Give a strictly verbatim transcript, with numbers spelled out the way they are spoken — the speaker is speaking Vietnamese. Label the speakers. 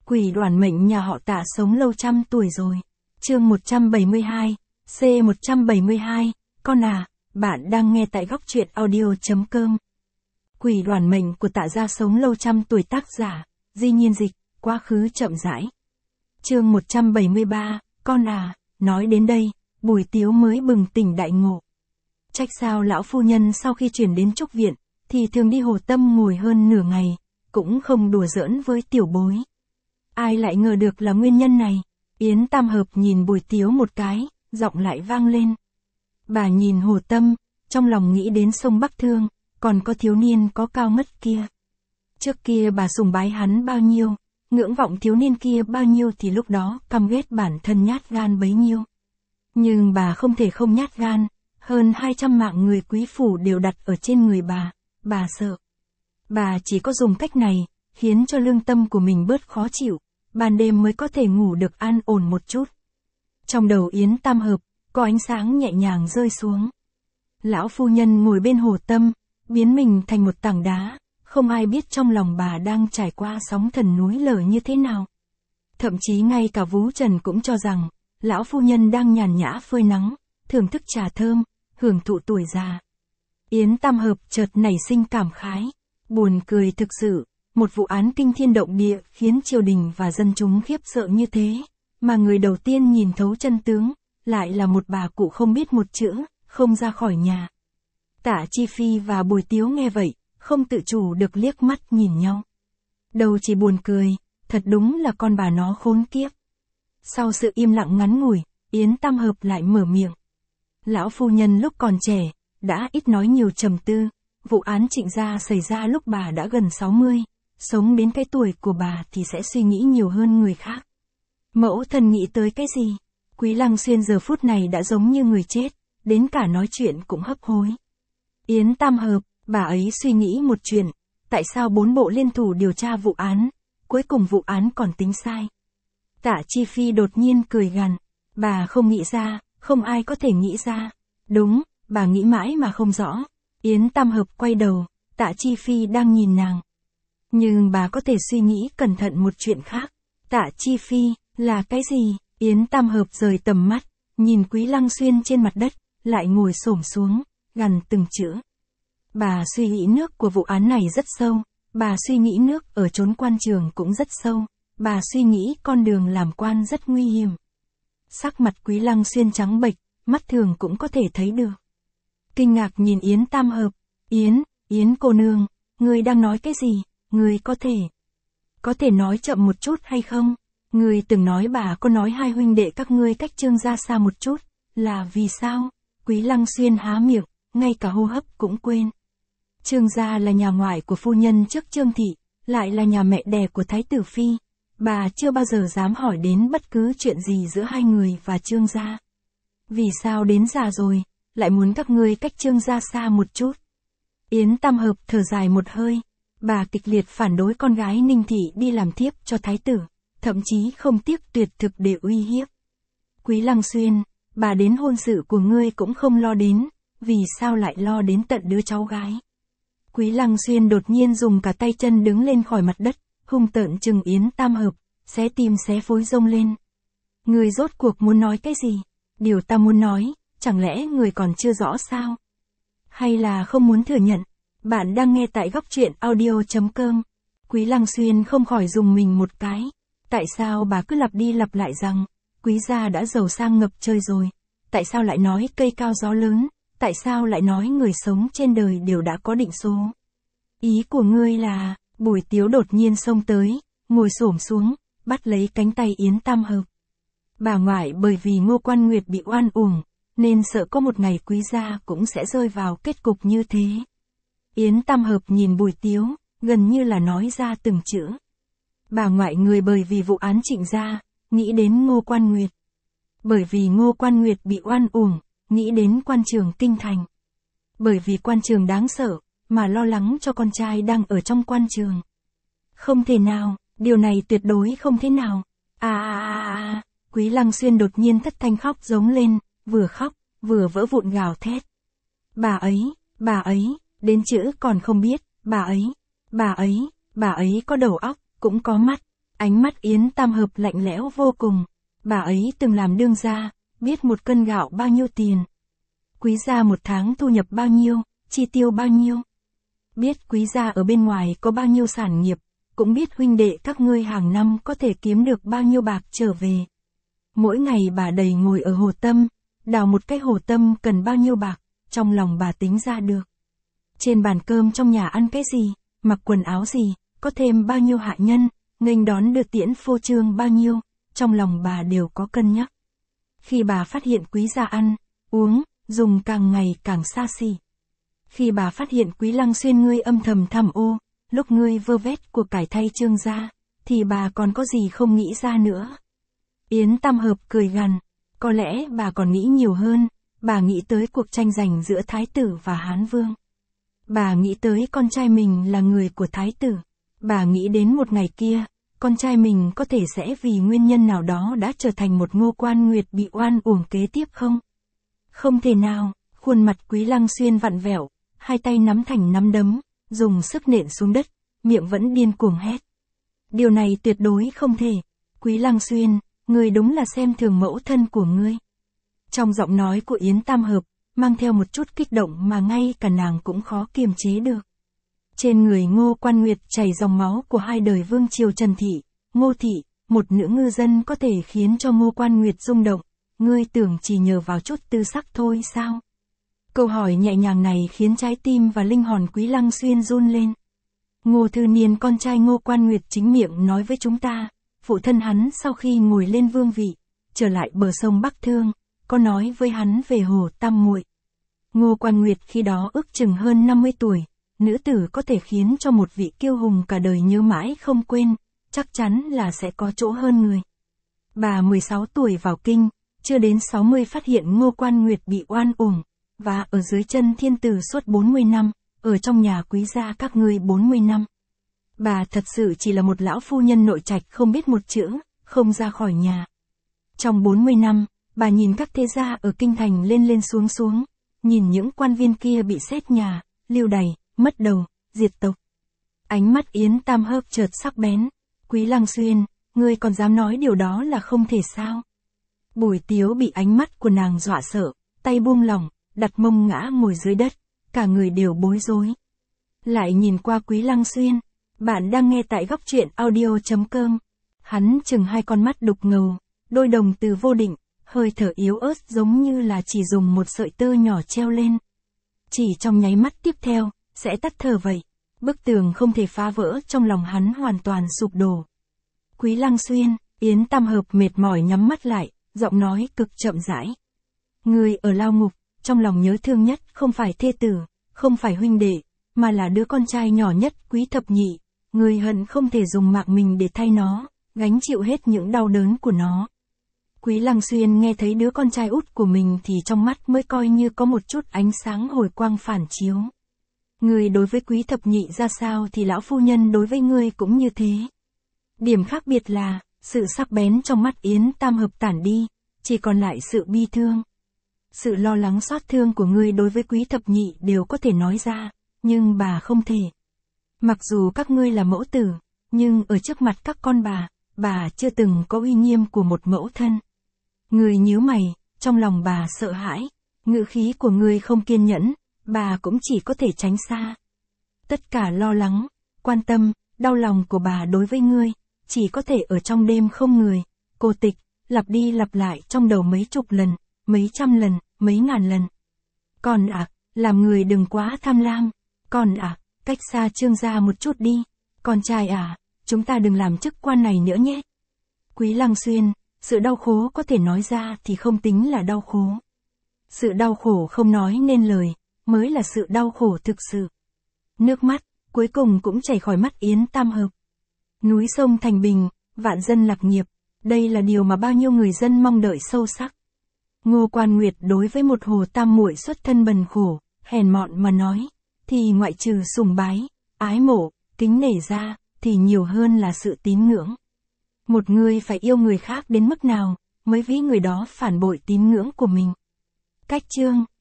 Speaker 1: Quỷ đoản mệnh nhà họ Tạ sống lâu trăm tuổi rồi. Chương một trăm bảy mươi hai, C một trăm bảy mươi hai, con à, bạn đang nghe tại góc truyện audio.com. Quỷ đoản mệnh của Tạ gia sống lâu trăm tuổi, tác giả, Di Nhiên Dịch, quá khứ chậm rãi. Chương một trăm bảy mươi ba, con à, nói đến đây, Bùi Tiếu mới bừng tỉnh đại ngộ. Trách sao lão phu nhân sau khi chuyển đến Trúc Viện, thì thường đi Hồ Tâm ngồi hơn nửa ngày, cũng không đùa giỡn với tiểu bối. Ai lại ngờ được là nguyên nhân này. Yến Tam Hợp nhìn Bùi Tiếu một cái, giọng lại vang lên. Bà nhìn Hồ Tâm, trong lòng nghĩ đến sông Bắc Thương, còn có thiếu niên có cao ngất kia. Trước kia bà sùng bái hắn bao nhiêu, ngưỡng vọng thiếu niên kia bao nhiêu thì lúc đó căm ghét bản thân nhát gan bấy nhiêu. Nhưng bà không thể không nhát gan, hơn hai trăm mạng người quý phủ đều đặt ở trên người bà, bà sợ. Bà chỉ có dùng cách này, khiến cho lương tâm của mình bớt khó chịu, ban đêm mới có thể ngủ được an ổn một chút. Trong đầu Yến Tam Hợp, có ánh sáng nhẹ nhàng rơi xuống. Lão phu nhân ngồi bên Hồ Tâm, biến mình thành một tảng đá, không ai biết trong lòng bà đang trải qua sóng thần núi lở như thế nào. Thậm chí ngay cả Vú Trần cũng cho rằng, lão phu nhân đang nhàn nhã phơi nắng, thưởng thức trà thơm, hưởng thụ tuổi già. Yến Tam Hợp chợt nảy sinh cảm khái, buồn cười thực sự. Một vụ án kinh thiên động địa khiến triều đình và dân chúng khiếp sợ như thế, mà người đầu tiên nhìn thấu chân tướng, lại là một bà cụ không biết một chữ, không ra khỏi nhà. Tạ Chi Phi và Bùi Tiếu nghe vậy, không tự chủ được liếc mắt nhìn nhau. Đầu chỉ buồn cười, thật đúng là con bà nó khốn kiếp. Sau sự im lặng ngắn ngủi, Yến Tam Hợp lại mở miệng. Lão phu nhân lúc còn trẻ, đã ít nói nhiều trầm tư, vụ án Trịnh gia xảy ra lúc bà đã gần sáu mươi. Sống đến cái tuổi của bà thì sẽ suy nghĩ nhiều hơn người khác. Mẫu thân nghĩ tới cái gì? Quý Lăng Xuyên giờ phút này đã giống như người chết, đến cả nói chuyện cũng hấp hối. Yến Tam Hợp, bà ấy suy nghĩ một chuyện, tại sao bốn bộ liên thủ điều tra vụ án, cuối cùng vụ án còn tính sai. Tạ Chi Phi đột nhiên cười gằn, bà không nghĩ ra, không ai có thể nghĩ ra. Đúng, bà nghĩ mãi mà không rõ. Yến Tam Hợp quay đầu, Tạ Chi Phi đang nhìn nàng. Nhưng bà có thể suy nghĩ cẩn thận một chuyện khác. Tạ Chi Phi, là cái gì? Yến Tam Hợp rời tầm mắt, nhìn Quý Lăng Xuyên trên mặt đất, lại ngồi xổm xuống, gằn từng chữ. Bà suy nghĩ nước của vụ án này rất sâu, bà suy nghĩ nước ở chốn quan trường cũng rất sâu, bà suy nghĩ con đường làm quan rất nguy hiểm. Sắc mặt Quý Lăng Xuyên trắng bệch, mắt thường cũng có thể thấy được. Kinh ngạc nhìn Yến Tam Hợp, Yến, Yến cô nương, ngươi đang nói cái gì? Ngươi có thể, có thể nói chậm một chút hay không? Ngươi từng nói bà có nói hai huynh đệ các ngươi cách Trương gia xa một chút, là vì sao? Quý Lăng Xuyên há miệng, ngay cả hô hấp cũng quên. Trương gia là nhà ngoại của phu nhân trước Trương thị, lại là nhà mẹ đẻ của Thái tử Phi. Bà chưa bao giờ dám hỏi đến bất cứ chuyện gì giữa hai người và Trương gia. Vì sao đến già rồi, lại muốn các ngươi cách Trương gia xa một chút? Yến Tam Hợp thở dài một hơi. Bà kịch liệt phản đối con gái Ninh thị đi làm thiếp cho thái tử, thậm chí không tiếc tuyệt thực để uy hiếp. Quý Lăng Xuyên, bà đến hôn sự của ngươi cũng không lo đến, vì sao lại lo đến tận đứa cháu gái? Quý Lăng Xuyên đột nhiên dùng cả tay chân đứng lên khỏi mặt đất, hung tợn trừng Yến Tam Hợp, xé tim xé phối rông lên. Ngươi rốt cuộc muốn nói cái gì? Điều ta muốn nói, chẳng lẽ người còn chưa rõ sao? Hay là không muốn thừa nhận? Bạn đang nghe tại góc truyện audio.com. Quý Lăng Xuyên không khỏi dùng mình một cái. Tại sao bà cứ lặp đi lặp lại rằng, quý gia đã giàu sang ngập trời rồi? Tại sao lại nói cây cao gió lớn? Tại sao lại nói người sống trên đời đều đã có định số? Ý của ngươi là, Bùi Tiếu đột nhiên xông tới, ngồi xổm xuống, bắt lấy cánh tay Yến Tam Hợp. Bà ngoại bởi vì Ngô Quan Nguyệt bị oan uổng, nên sợ có một ngày quý gia cũng sẽ rơi vào kết cục như thế. Yến Tam Hợp nhìn Bùi Tiếu, gần như là nói ra từng chữ. Bà ngoại người bởi vì vụ án Trịnh gia, nghĩ đến Ngô Quan Nguyệt. Bởi vì Ngô Quan Nguyệt bị oan uổng, nghĩ đến quan trường kinh thành. Bởi vì quan trường đáng sợ, mà lo lắng cho con trai đang ở trong quan trường. Không thể nào, điều này tuyệt đối không thể nào. À à à à, Quý Lăng Xuyên đột nhiên thất thanh khóc giống lên, vừa khóc, vừa vỡ vụn gào thét. Bà ấy, bà ấy. Đến chữ còn không biết, bà ấy, bà ấy, bà ấy có đầu óc, cũng có mắt, Ánh mắt Yến Tam Hợp lạnh lẽo vô cùng. Bà ấy từng làm đương gia, biết một cân gạo bao nhiêu tiền. Quý gia một tháng thu nhập bao nhiêu, chi tiêu bao nhiêu. Biết quý gia ở bên ngoài có bao nhiêu sản nghiệp, cũng biết huynh đệ các ngươi hàng năm có thể kiếm được bao nhiêu bạc trở về. Mỗi ngày bà đầy ngồi ở hồ tâm, đào một cái hồ tâm cần bao nhiêu bạc, trong lòng bà tính ra được. Trên bàn cơm trong nhà ăn cái gì, mặc quần áo gì, có thêm bao nhiêu hạ nhân, nghênh đón đưa tiễn phô trương bao nhiêu, trong lòng bà đều có cân nhắc. Khi bà phát hiện quý gia ăn, uống, dùng càng ngày càng xa xỉ. Khi bà phát hiện Quý Lăng Xuyên ngươi âm thầm tham ô, lúc ngươi vơ vét của cải thay Trương gia, thì bà còn có gì không nghĩ ra nữa. Yến Tam Hợp cười gằn, có lẽ bà còn nghĩ nhiều hơn, bà nghĩ tới cuộc tranh giành giữa Thái tử và Hán Vương. Bà nghĩ tới con trai mình là người của Thái tử. Bà nghĩ đến một ngày kia, con trai mình có thể sẽ vì nguyên nhân nào đó đã trở thành một Ngô Quan Nguyệt bị oan uổng kế tiếp không? Không thể nào, khuôn mặt Quý Lăng Xuyên vặn vẹo, hai tay nắm thành nắm đấm, dùng sức nện xuống đất, miệng vẫn điên cuồng hét. Điều này tuyệt đối không thể. Quý Lăng Xuyên, ngươi đúng là xem thường mẫu thân của ngươi. Trong giọng nói của Yến Tam Hợp, mang theo một chút kích động mà ngay cả nàng cũng khó kiềm chế được. Trên người Ngô Quan Nguyệt chảy dòng máu của hai đời vương triều Trần Thị, Ngô Thị, một nữ ngư dân có thể khiến cho Ngô Quan Nguyệt rung động. Ngươi tưởng chỉ nhờ vào chút tư sắc thôi sao? Câu hỏi nhẹ nhàng này khiến trái tim và linh hồn Quý Lăng Xuyên run lên. Ngô Thư Niên con trai Ngô Quan Nguyệt chính miệng nói với chúng ta, phụ thân hắn sau khi ngồi lên vương vị, trở lại bờ sông Bắc Thương, có nói với hắn về Hồ Tam Muội. Ngô Quan Nguyệt khi đó ước chừng hơn năm mươi tuổi, nữ tử có thể khiến cho một vị kiêu hùng cả đời nhớ mãi không quên, chắc chắn là sẽ có chỗ hơn người. Bà mười sáu tuổi vào kinh, chưa đến sáu mươi phát hiện Ngô Quan Nguyệt bị oan uổng, và ở dưới chân thiên tử suốt bốn mươi năm, ở trong nhà quý gia các ngươi bốn mươi năm. Bà thật sự chỉ là một lão phu nhân nội trạch không biết một chữ, không ra khỏi nhà. Trong bốn mươi năm, bà nhìn các thế gia ở kinh thành lên lên xuống xuống, nhìn những quan viên kia bị xét nhà, lưu đày, mất đầu, diệt tộc. Ánh mắt Yến Tam Hợp chợt sắc bén. Quý Lăng Xuyên, ngươi còn dám nói điều đó là không thể sao? Bùi Tiếu bị ánh mắt của nàng dọa sợ, tay buông lỏng, đặt mông ngã ngồi dưới đất, cả người đều bối rối. Lại nhìn qua Quý Lăng Xuyên, bạn đang nghe tại góc truyện audio chấm com. Hắn chừng hai con mắt đục ngầu, đôi đồng từ vô định, hơi thở yếu ớt giống như là chỉ dùng một sợi tơ nhỏ treo lên. Chỉ trong nháy mắt tiếp theo, sẽ tắt thở vậy. Bức tường không thể phá vỡ trong lòng hắn hoàn toàn sụp đổ. Quý Lăng Xuyên, Yến Tam Hợp mệt mỏi nhắm mắt lại, giọng nói cực chậm rãi. Ngươi ở lao ngục, trong lòng nhớ thương nhất không phải thê tử, không phải huynh đệ, mà là đứa con trai nhỏ nhất Quý Thập Nhị. Ngươi hận không thể dùng mạng mình để thay nó, gánh chịu hết những đau đớn của nó. Quý Lăng Xuyên nghe thấy đứa con trai út của mình thì trong mắt mới coi như có một chút ánh sáng hồi quang phản chiếu. Ngươi đối với Quý Thập Nhị ra sao thì lão phu nhân đối với ngươi cũng như thế. Điểm khác biệt là, sự sắc bén trong mắt Yến Tam Hợp tản đi, chỉ còn lại sự bi thương. Sự lo lắng xót thương của ngươi đối với Quý Thập Nhị đều có thể nói ra, nhưng bà không thể. Mặc dù các ngươi là mẫu tử, nhưng ở trước mặt các con bà, bà chưa từng có uy nghiêm của một mẫu thân. Ngươi nhíu mày, trong lòng bà sợ hãi, ngữ khí của ngươi không kiên nhẫn, bà cũng chỉ có thể tránh xa. Tất cả lo lắng, quan tâm, đau lòng của bà đối với ngươi, chỉ có thể ở trong đêm không người, cô tịch, lặp đi lặp lại trong đầu mấy chục lần, mấy trăm lần, mấy ngàn lần. Con à, làm người đừng quá tham lam. Con à, cách xa Trương gia một chút đi. Con trai à, chúng ta đừng làm chức quan này nữa nhé. Quý Lăng Xuyên, sự đau khổ có thể nói ra thì không tính là đau khổ. Sự đau khổ không nói nên lời, mới là sự đau khổ thực sự. Nước mắt, cuối cùng cũng chảy khỏi mắt Yến Tam Hợp. Núi sông thành bình, vạn dân lạc nghiệp, đây là điều mà bao nhiêu người dân mong đợi sâu sắc. Ngô Quan Nguyệt đối với một Hồ Tam Muội xuất thân bần khổ, hèn mọn mà nói, thì ngoại trừ sùng bái, ái mộ, kính nể ra, thì nhiều hơn là sự tín ngưỡng. Một người phải yêu người khác đến mức nào, mới ví người đó phản bội tín ngưỡng của mình. Cách chương